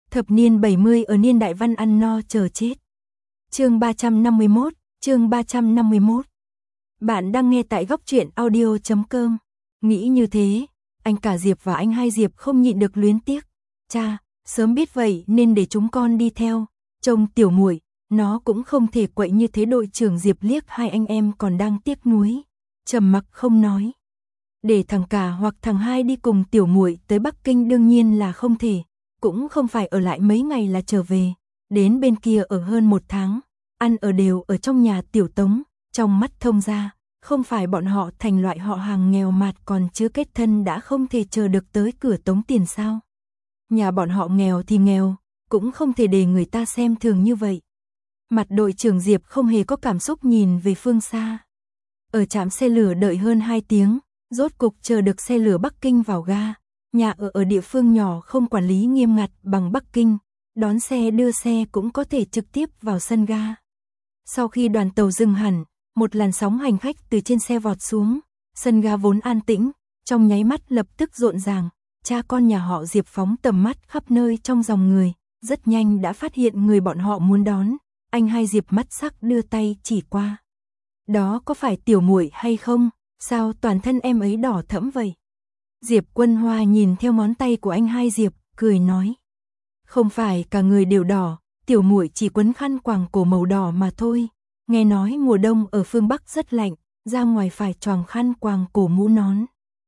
Thập niên 70 ở niên đại văn ăn no chờ chết. Chương 351, chương 351. Bạn đang nghe tại góc truyện audio.com. Nghĩ như thế, anh cả Diệp và anh hai Diệp không nhịn được luyến tiếc. Cha, sớm biết vậy nên để chúng con đi theo. Trông tiểu muội, nó cũng không thể quậy như thế. Đội trưởng Diệp liếc hai anh em còn đang tiếc nuối, trầm mặc không nói. Để thằng cả hoặc thằng hai đi cùng tiểu muội tới Bắc Kinh đương nhiên là không thể, cũng không phải ở lại mấy ngày là trở về, đến bên kia ở hơn 1 tháng, ăn ở đều ở trong nhà tiểu Tống. Trong mắt Thông gia, không phải bọn họ thành loại họ hàng nghèo mạt còn chưa kết thân đã không thể chờ được tới cửa tống tiền sao? Nhà bọn họ nghèo thì nghèo, cũng không thể để người ta xem thường như vậy. Mặt đội trưởng Diệp không hề có cảm xúc nhìn về phương xa. Ở trạm xe lửa đợi hơn 2 tiếng, rốt cục chờ được xe lửa Bắc Kinh vào ga. Nhà ở địa phương nhỏ không quản lý nghiêm ngặt bằng Bắc Kinh, đón xe đưa xe cũng có thể trực tiếp vào sân ga. Sau khi đoàn tàu dừng hẳn, một làn sóng hành khách từ trên xe vọt xuống, sân ga vốn an tĩnh, trong nháy mắt lập tức rộn ràng. Cha con nhà họ Diệp phóng tầm mắt khắp nơi trong dòng người, rất nhanh đã phát hiện người bọn họ muốn đón. Anh hai Diệp mắt sắc đưa tay chỉ qua. Đó có phải tiểu muội hay không? Sao toàn thân em ấy đỏ thẫm vậy? Diệp Quân Hoa nhìn theo ngón tay của anh hai Diệp, cười nói. Không phải cả người đều đỏ, tiểu muội chỉ quấn khăn quàng cổ màu đỏ mà thôi. Nghe nói mùa đông ở phương Bắc rất lạnh, ra ngoài phải choàng khăn quàng cổ mũ nón.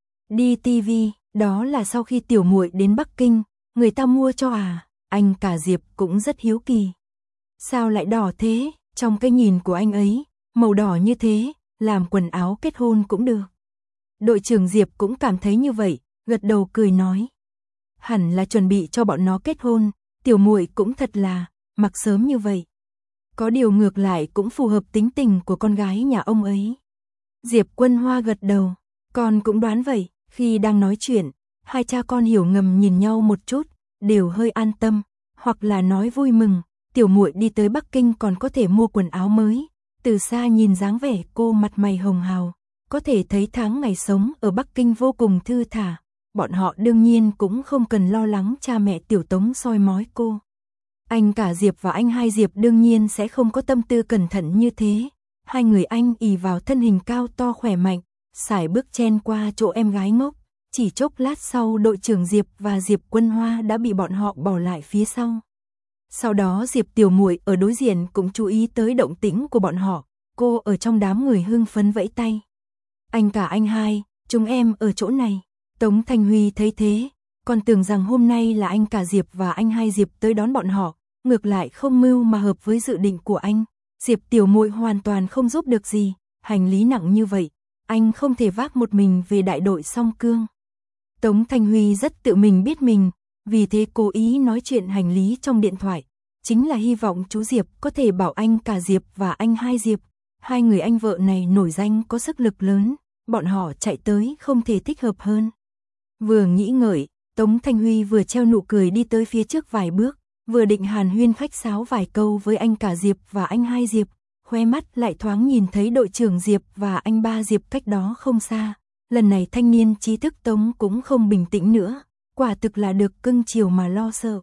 Đi tivi, đó là sau khi tiểu muội đến Bắc Kinh, người ta mua cho à? Anh cả Diệp cũng rất hiếu kỳ. Sao lại đỏ thế? Trong cái nhìn của anh ấy, màu đỏ như thế, làm quần áo kết hôn cũng được. Đội trưởng Diệp cũng cảm thấy như vậy, gật đầu cười nói. Hẳn là chuẩn bị cho bọn nó kết hôn, tiểu muội cũng thật là, mặc sớm như vậy. Có điều ngược lại cũng phù hợp tính tình của con gái nhà ông ấy. Diệp Quân Hoa gật đầu, con cũng đoán vậy. Khi đang nói chuyện, hai cha con hiểu ngầm nhìn nhau một chút, đều hơi an tâm, hoặc là nói vui mừng. Tiểu muội đi tới Bắc Kinh còn có thể mua quần áo mới. Từ xa nhìn dáng vẻ cô mặt mày hồng hào, có thể thấy tháng ngày sống ở Bắc Kinh vô cùng thư thả. Bọn họ đương nhiên cũng không cần lo lắng cha mẹ tiểu Tống soi mói cô. Anh cả Diệp và anh hai Diệp đương nhiên sẽ không có tâm tư cẩn thận như thế. Hai người anh ỷ vào thân hình cao to khỏe mạnh, sải bước chen qua chỗ em gái ngốc. Chỉ chốc lát sau đội trưởng Diệp và Diệp Quân Hoa đã bị bọn họ bỏ lại phía sau. Sau đó Diệp tiểu muội ở đối diện cũng chú ý tới động tĩnh của bọn họ. Cô ở trong đám người hưng phấn vẫy tay. Anh cả anh hai, chúng em ở chỗ này. Tống Thanh Huy thấy thế, còn tưởng rằng hôm nay là anh cả Diệp và anh hai Diệp tới đón bọn họ. Ngược lại không mưu mà hợp với dự định của anh. Diệp tiểu muội hoàn toàn không giúp được gì, hành lý nặng như vậy, anh không thể vác một mình về đại đội Song Cương. Tống Thanh Huy rất tự mình biết mình, vì thế cố ý nói chuyện hành lý trong điện thoại, chính là hy vọng chú Diệp có thể bảo anh cả Diệp và anh hai Diệp, hai người anh vợ này nổi danh có sức lực lớn, bọn họ chạy tới không thể thích hợp hơn. Vừa nghĩ ngợi, Tống Thanh Huy vừa treo nụ cười đi tới phía trước vài bước, vừa định hàn huyên khách sáo vài câu với anh cả Diệp và anh hai Diệp, khoe mắt lại thoáng nhìn thấy đội trưởng Diệp và anh ba Diệp cách đó không xa. Lần này thanh niên trí thức Tống cũng không bình tĩnh nữa, quả thực là được cưng chiều mà lo sợ.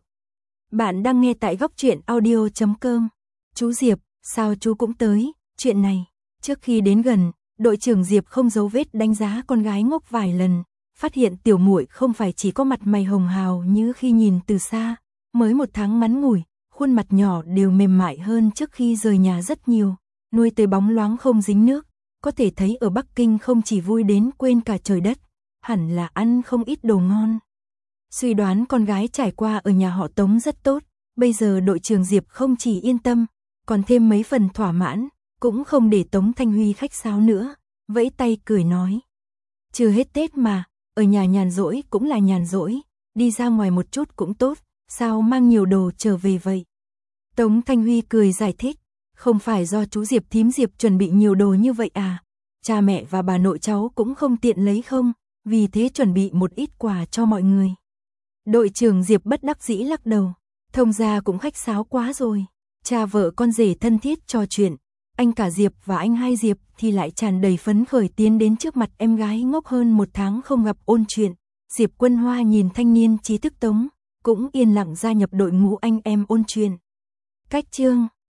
Bạn đang nghe tại góc truyện audio.com. Chú Diệp, sao chú cũng tới? Chuyện này, trước khi đến gần, đội trưởng Diệp không giấu vết đánh giá con gái ngốc vài lần, phát hiện tiểu muội không phải chỉ có mặt mày hồng hào như khi nhìn từ xa, mới 1 tháng ngắn ngủi, khuôn mặt nhỏ đều mềm mại hơn trước khi rời nhà rất nhiều, nuôi tới bóng loáng không dính nước. Có thể thấy ở Bắc Kinh không chỉ vui đến quên cả trời đất, hẳn là ăn không ít đồ ngon. Suy đoán con gái trải qua ở nhà họ Tống rất tốt, bây giờ đội trưởng Diệp không chỉ yên tâm, còn thêm mấy phần thỏa mãn, cũng không để Tống Thanh Huy khách sáo nữa, vẫy tay cười nói. Chưa hết Tết mà, ở nhà nhàn rỗi cũng là nhàn rỗi, đi ra ngoài một chút cũng tốt, sao mang nhiều đồ trở về vậy? Tống Thanh Huy cười giải thích. Không phải do chú Diệp thím Diệp chuẩn bị nhiều đồ như vậy à? Cha mẹ và bà nội cháu cũng không tiện lấy không, vì thế chuẩn bị một ít quà cho mọi người. Đội trưởng Diệp bất đắc dĩ lắc đầu, Thông gia cũng khách sáo quá rồi. Cha vợ con rể thân thiết trò chuyện, anh cả Diệp và anh hai Diệp thì lại tràn đầy phấn khởi tiến đến trước mặt em gái ngốc hơn 1 tháng không gặp ôn chuyện. Diệp Quân Hoa nhìn thanh niên trí thức Tống, cũng yên lặng gia nhập đội ngũ anh em ôn chuyện. Cách chương